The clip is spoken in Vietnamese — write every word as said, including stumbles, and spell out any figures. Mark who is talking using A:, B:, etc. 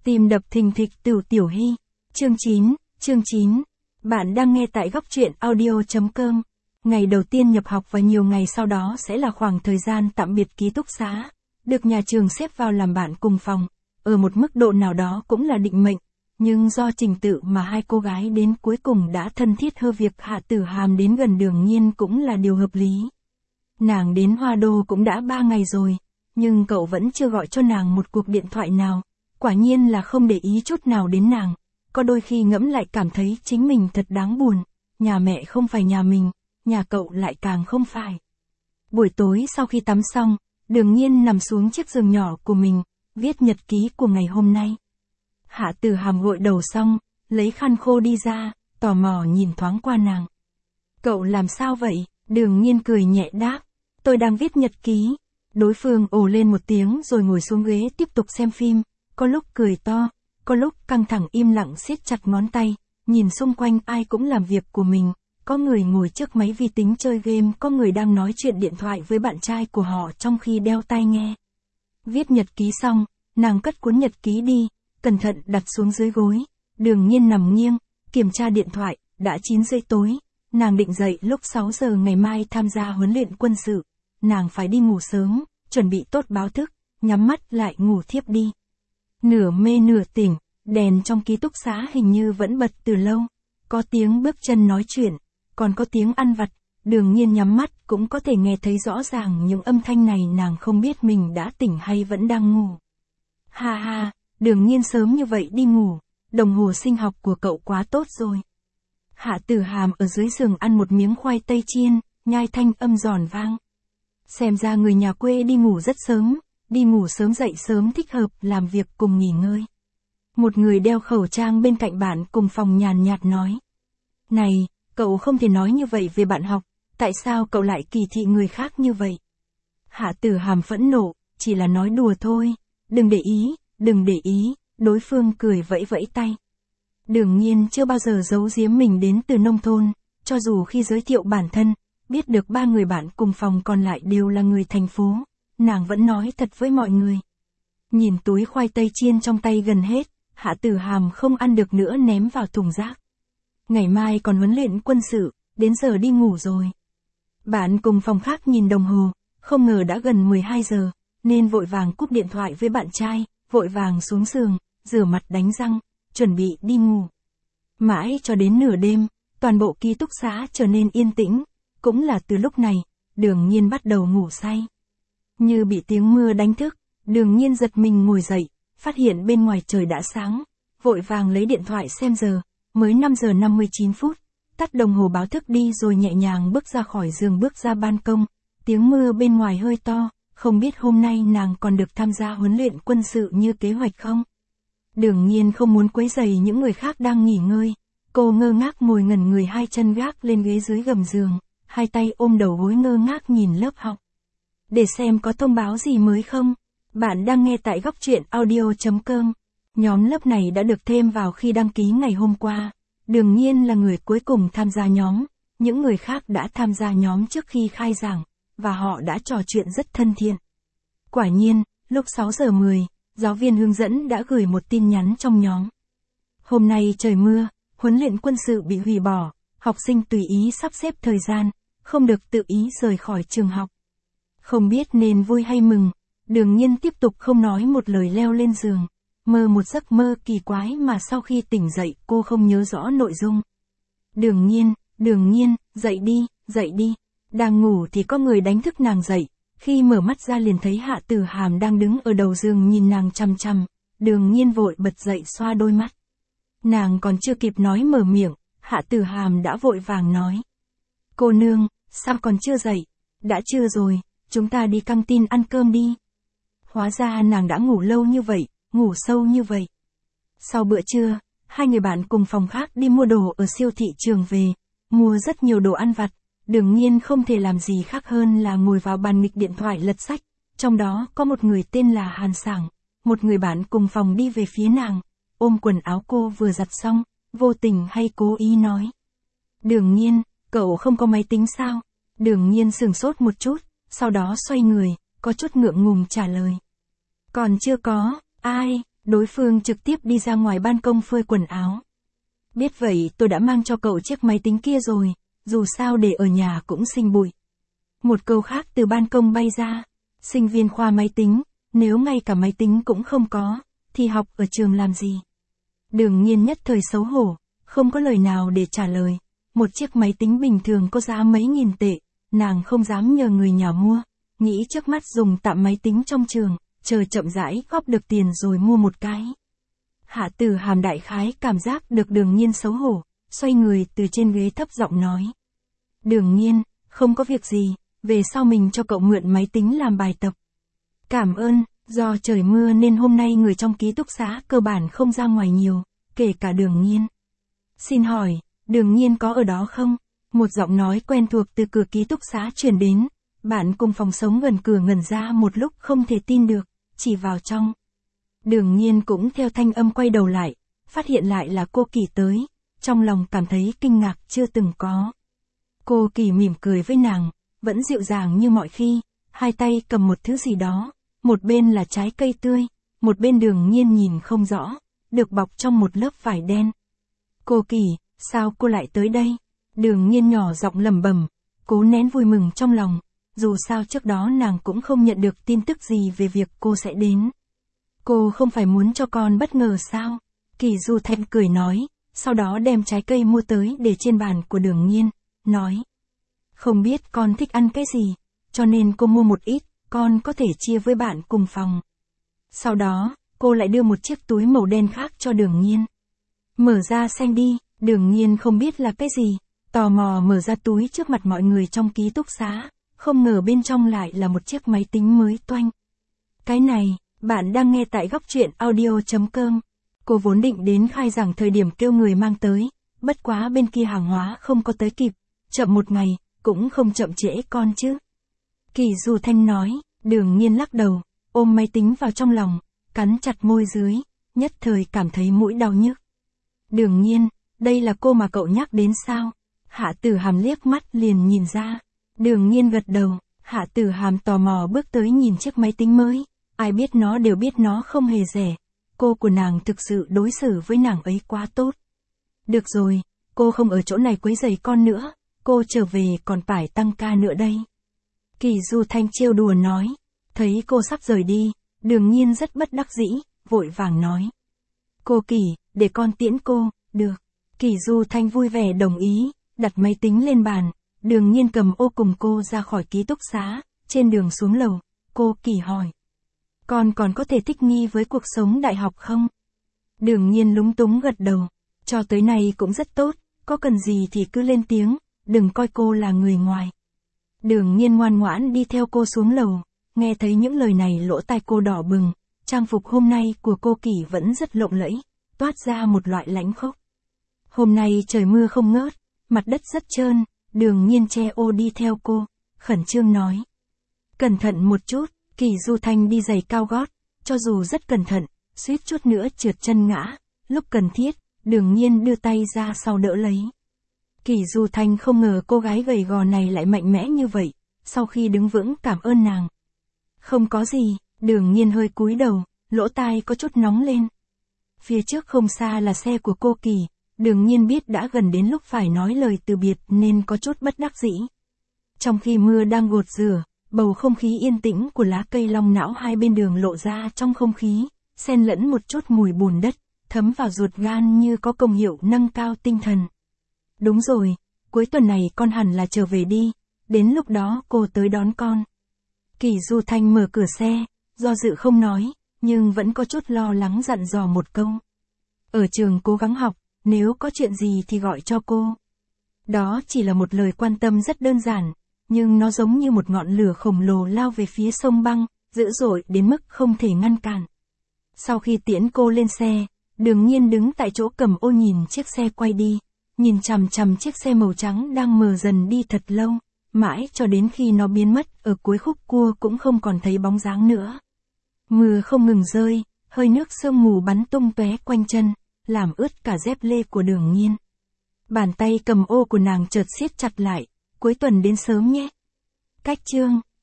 A: Tim đập thình thịch Tửu Tiểu Hy. Chương chín, chương chín. Bạn đang nghe tại góc truyện audio.com. Ngày đầu tiên nhập học và nhiều ngày sau đó sẽ là khoảng thời gian tạm biệt ký túc xá. Được nhà trường xếp vào làm bạn cùng phòng, ở một mức độ nào đó cũng là định mệnh. Nhưng do trình tự mà hai cô gái đến cuối cùng đã thân thiết hơn, việc Hạ Tử Hàm đến gần Đường Nhiên cũng là điều hợp lý. Nàng đến Hoa Đô cũng đã ba ngày rồi, nhưng cậu vẫn chưa gọi cho nàng một cuộc điện thoại nào. Quả nhiên là không để ý chút nào đến nàng. Có đôi khi ngẫm lại cảm thấy chính mình thật đáng buồn. Nhà mẹ không phải nhà mình, nhà cậu lại càng không phải. Buổi tối sau khi tắm xong, Đường Nhiên nằm xuống chiếc giường nhỏ của mình, viết nhật ký của ngày hôm nay. Hạ Tử Hàm gội đầu xong, lấy khăn khô đi ra, tò mò nhìn thoáng qua nàng. Cậu làm sao vậy? Đường Nhiên cười nhẹ đáp. Tôi đang viết nhật ký. Đối phương ồ lên một tiếng rồi ngồi xuống ghế tiếp tục xem phim. Có lúc cười to, có lúc căng thẳng im lặng siết chặt ngón tay, nhìn xung quanh ai cũng làm việc của mình, có người ngồi trước máy vi tính chơi game, có người đang nói chuyện điện thoại với bạn trai của họ trong khi đeo tai nghe. Viết nhật ký xong, nàng cất cuốn nhật ký đi, cẩn thận đặt xuống dưới gối. Đường Nhiên nằm nghiêng, kiểm tra điện thoại, đã chín rưỡi tối, nàng định dậy lúc sáu giờ ngày mai tham gia huấn luyện quân sự. Nàng phải đi ngủ sớm, chuẩn bị tốt báo thức, nhắm mắt lại ngủ thiếp đi. Nửa mê nửa tỉnh, đèn trong ký túc xá hình như vẫn bật từ lâu. Có tiếng bước chân nói chuyện, còn có tiếng ăn vặt. Đường Nhiên nhắm mắt cũng có thể nghe thấy rõ ràng những âm thanh này, nàng không biết mình đã tỉnh hay vẫn đang ngủ. Ha ha, Đường Nhiên sớm như vậy đi ngủ, đồng hồ sinh học của cậu quá tốt rồi. Hạ Tử Hàm ở dưới giường ăn một miếng khoai tây chiên, nhai thanh âm giòn vang. Xem ra người nhà quê đi ngủ rất sớm. Đi ngủ sớm dậy sớm thích hợp làm việc cùng nghỉ ngơi. Một người đeo khẩu trang bên cạnh bạn cùng phòng nhàn nhạt nói. Này, cậu không thể nói như vậy về bạn học, tại sao cậu lại kỳ thị người khác như vậy? Hạ Tử Hàm phẫn nộ, chỉ là nói đùa thôi, đừng để ý, đừng để ý, đối phương cười vẫy vẫy tay. Đường Nhiên chưa bao giờ giấu giếm mình đến từ nông thôn, cho dù khi giới thiệu bản thân, biết được ba người bạn cùng phòng còn lại đều là người thành phố. Nàng vẫn nói thật với mọi người. Nhìn túi khoai tây chiên trong tay gần hết, Hạ Tử Hàm không ăn được nữa ném vào thùng rác. Ngày mai còn huấn luyện quân sự, đến giờ đi ngủ rồi. Bạn cùng phòng khác nhìn đồng hồ, không ngờ đã gần mười hai giờ, nên vội vàng cúp điện thoại với bạn trai, vội vàng xuống giường, rửa mặt đánh răng, chuẩn bị đi ngủ. Mãi cho đến nửa đêm, toàn bộ ký túc xá trở nên yên tĩnh, cũng là từ lúc này, Đường Nhiên bắt đầu ngủ say. Như bị tiếng mưa đánh thức, Đường Nhiên giật mình ngồi dậy, phát hiện bên ngoài trời đã sáng, vội vàng lấy điện thoại xem giờ, mới năm giờ năm mươi chín phút, tắt đồng hồ báo thức đi rồi nhẹ nhàng bước ra khỏi giường bước ra ban công, tiếng mưa bên ngoài hơi to, không biết hôm nay nàng còn được tham gia huấn luyện quân sự như kế hoạch không? Đường Nhiên không muốn quấy rầy những người khác đang nghỉ ngơi, cô ngơ ngác ngồi ngẩn người hai chân gác lên ghế dưới gầm giường, hai tay ôm đầu gối ngơ ngác nhìn lớp học. Để xem có thông báo gì mới không? Bạn đang nghe tại góc truyện audio.com. Nhóm lớp này đã được thêm vào khi đăng ký ngày hôm qua. Đường Nhiên là người cuối cùng tham gia nhóm. Những người khác đã tham gia nhóm trước khi khai giảng, và họ đã trò chuyện rất thân thiện. Quả nhiên, lúc sáu giờ mười, giáo viên hướng dẫn đã gửi một tin nhắn trong nhóm. Hôm nay trời mưa, huấn luyện quân sự bị hủy bỏ, học sinh tùy ý sắp xếp thời gian, không được tự ý rời khỏi trường học. Không biết nên vui hay mừng, Đường Nhiên tiếp tục không nói một lời leo lên giường, mơ một giấc mơ kỳ quái mà sau khi tỉnh dậy cô không nhớ rõ nội dung. Đường Nhiên, Đường Nhiên, dậy đi, dậy đi. Đang ngủ thì có người đánh thức nàng dậy, khi mở mắt ra liền thấy Hạ Tử Hàm đang đứng ở đầu giường nhìn nàng chằm chằm, Đường Nhiên vội bật dậy xoa đôi mắt. Nàng còn chưa kịp nói mở miệng, Hạ Tử Hàm đã vội vàng nói. Cô nương, sao còn chưa dậy? Đã trưa rồi. Chúng ta đi căng tin ăn cơm đi. Hóa ra nàng đã ngủ lâu như vậy, ngủ sâu như vậy. Sau bữa trưa, hai người bạn cùng phòng khác đi mua đồ ở siêu thị trường về, mua rất nhiều đồ ăn vặt. Đường Nhiên không thể làm gì khác hơn là ngồi vào bàn nghịch điện thoại lật sách. Trong đó có một người tên là Hàn Sảng, một người bạn cùng phòng đi về phía nàng, ôm quần áo cô vừa giặt xong, vô tình hay cố ý nói. Đường Nhiên, cậu không có máy tính sao? Đường Nhiên sửng sốt một chút, sau đó xoay người, có chút ngượng ngùng trả lời. Còn chưa có, ai, Đối phương trực tiếp đi ra ngoài ban công phơi quần áo. Biết vậy tôi đã mang cho cậu chiếc máy tính kia rồi, dù sao để ở nhà cũng sinh bụi. Một câu khác từ ban công bay ra. Sinh viên khoa máy tính, nếu ngay cả máy tính cũng không có, thì học ở trường làm gì? Đường Nhiên nhất thời xấu hổ, không có lời nào để trả lời. Một chiếc máy tính bình thường có giá mấy nghìn tệ, nàng không dám nhờ người nhà mua, nghĩ trước mắt dùng tạm máy tính trong trường, chờ chậm rãi góp được tiền rồi mua một cái. Hạ Tử Hàm đại khái cảm giác được Đường Nhiên xấu hổ, xoay người từ trên ghế thấp giọng nói. Đường Nhiên, không có việc gì, về sau mình cho cậu mượn máy tính làm bài tập. Cảm ơn, do trời mưa nên hôm nay người trong ký túc xá cơ bản không ra ngoài nhiều, kể cả Đường Nhiên. Xin hỏi, Đường Nhiên có ở đó không? Một giọng nói quen thuộc từ cửa ký túc xá truyền đến, bạn cùng phòng sống gần cửa ngẩn ra một lúc không thể tin được, chỉ vào trong. Đường Nhiên cũng theo thanh âm quay đầu lại, phát hiện lại là cô Kỳ tới, trong lòng cảm thấy kinh ngạc chưa từng có. Cô Kỳ mỉm cười với nàng, vẫn dịu dàng như mọi khi, hai tay cầm một thứ gì đó, một bên là trái cây tươi, một bên Đường Nhiên nhìn không rõ, được bọc trong một lớp vải đen. Cô Kỳ, sao cô lại tới đây? Đường Nhiên nhỏ giọng lẩm bẩm, cố nén vui mừng trong lòng, dù sao trước đó nàng cũng không nhận được tin tức gì về việc cô sẽ đến. Cô không phải muốn cho con bất ngờ sao? Kỳ Du Thanh cười nói, sau đó đem trái cây mua tới để trên bàn của Đường Nhiên, nói. Không biết con thích ăn cái gì, cho nên cô mua một ít, con có thể chia với bạn cùng phòng. Sau đó, cô lại đưa một chiếc túi màu đen khác cho Đường Nhiên. Mở ra xem đi, Đường Nhiên không biết là cái gì, tò mò mở ra túi trước mặt mọi người trong ký túc xá, không ngờ bên trong lại là một chiếc máy tính mới toanh. Cái này, bạn đang nghe tại góc truyện audio chấm com. Cô vốn định đến khai giảng thời điểm kêu người mang tới, bất quá bên kia hàng hóa không có tới kịp, chậm một ngày, cũng không chậm trễ con chứ. Kỳ Du Thanh nói, Đường Nhiên lắc đầu, ôm máy tính vào trong lòng, cắn chặt môi dưới, nhất thời cảm thấy mũi đau nhức. Đường Nhiên, đây là cô mà cậu nhắc đến sao? Hạ Tử Hàm liếc mắt liền nhìn ra. Đường Nhiên gật đầu, Hạ Tử Hàm tò mò bước tới nhìn chiếc máy tính mới, ai biết nó đều biết nó không hề rẻ. Cô của nàng thực sự đối xử với nàng ấy quá tốt. Được rồi, cô không ở chỗ này quấy rầy con nữa, cô trở về còn phải tăng ca nữa đây. Kỳ Du Thanh trêu đùa nói, thấy cô sắp rời đi, Đường Nhiên rất bất đắc dĩ, vội vàng nói. Cô Kỳ, để con tiễn cô, được. Kỳ Du Thanh vui vẻ đồng ý, đặt máy tính lên bàn, Đường Nhiên cầm ô cùng cô ra khỏi ký túc xá, trên đường xuống lầu, cô Kỳ hỏi. Con còn có thể thích nghi với cuộc sống đại học không? Đường Nhiên lúng túng gật đầu, cho tới nay cũng rất tốt, có cần gì thì cứ lên tiếng, đừng coi cô là người ngoài. Đường Nhiên ngoan ngoãn đi theo cô xuống lầu, nghe thấy những lời này lỗ tai cô đỏ bừng, trang phục hôm nay của cô Kỳ vẫn rất lộng lẫy, toát ra một loại lãnh khốc. Hôm nay trời mưa không ngớt, mặt đất rất trơn, Đường Nhiên che ô đi theo cô, khẩn trương nói. Cẩn thận một chút, Kỳ Du Thanh đi giày cao gót, cho dù rất cẩn thận, suýt chút nữa trượt chân ngã, lúc cần thiết, Đường Nhiên đưa tay ra sau đỡ lấy. Kỳ Du Thanh không ngờ cô gái gầy gò này lại mạnh mẽ như vậy, sau khi đứng vững cảm ơn nàng. Không có gì, Đường Nhiên hơi cúi đầu, lỗ tai có chút nóng lên. Phía trước không xa là xe của cô Kỳ, Đường Nhiên biết đã gần đến lúc phải nói lời từ biệt nên có chút bất đắc dĩ. Trong khi mưa đang gột rửa, bầu không khí yên tĩnh của lá cây long não hai bên đường lộ ra trong không khí, xen lẫn một chút mùi bùn đất, thấm vào ruột gan như có công hiệu nâng cao tinh thần. Đúng rồi, cuối tuần này con hẳn là trở về đi, đến lúc đó cô tới đón con. Kỳ Du Thanh mở cửa xe, do dự không nói, nhưng vẫn có chút lo lắng dặn dò một câu. Ở trường cố gắng học, nếu có chuyện gì thì gọi cho cô. Đó chỉ là một lời quan tâm rất đơn giản, nhưng nó giống như một ngọn lửa khổng lồ lao về phía sông băng, dữ dội đến mức không thể ngăn cản. Sau khi tiễn cô lên xe, Đường Nhiên đứng tại chỗ cầm ô nhìn chiếc xe quay đi, nhìn chằm chằm chiếc xe màu trắng đang mờ dần đi thật lâu, mãi cho đến khi nó biến mất ở cuối khúc cua cũng không còn thấy bóng dáng nữa. Mưa không ngừng rơi, hơi nước sương mù bắn tung tóe quanh chân, làm ướt cả dép lê của Đường Nhiên. Bàn tay cầm ô của nàng chợt siết chặt lại, cuối tuần đến sớm nhé. Cách chương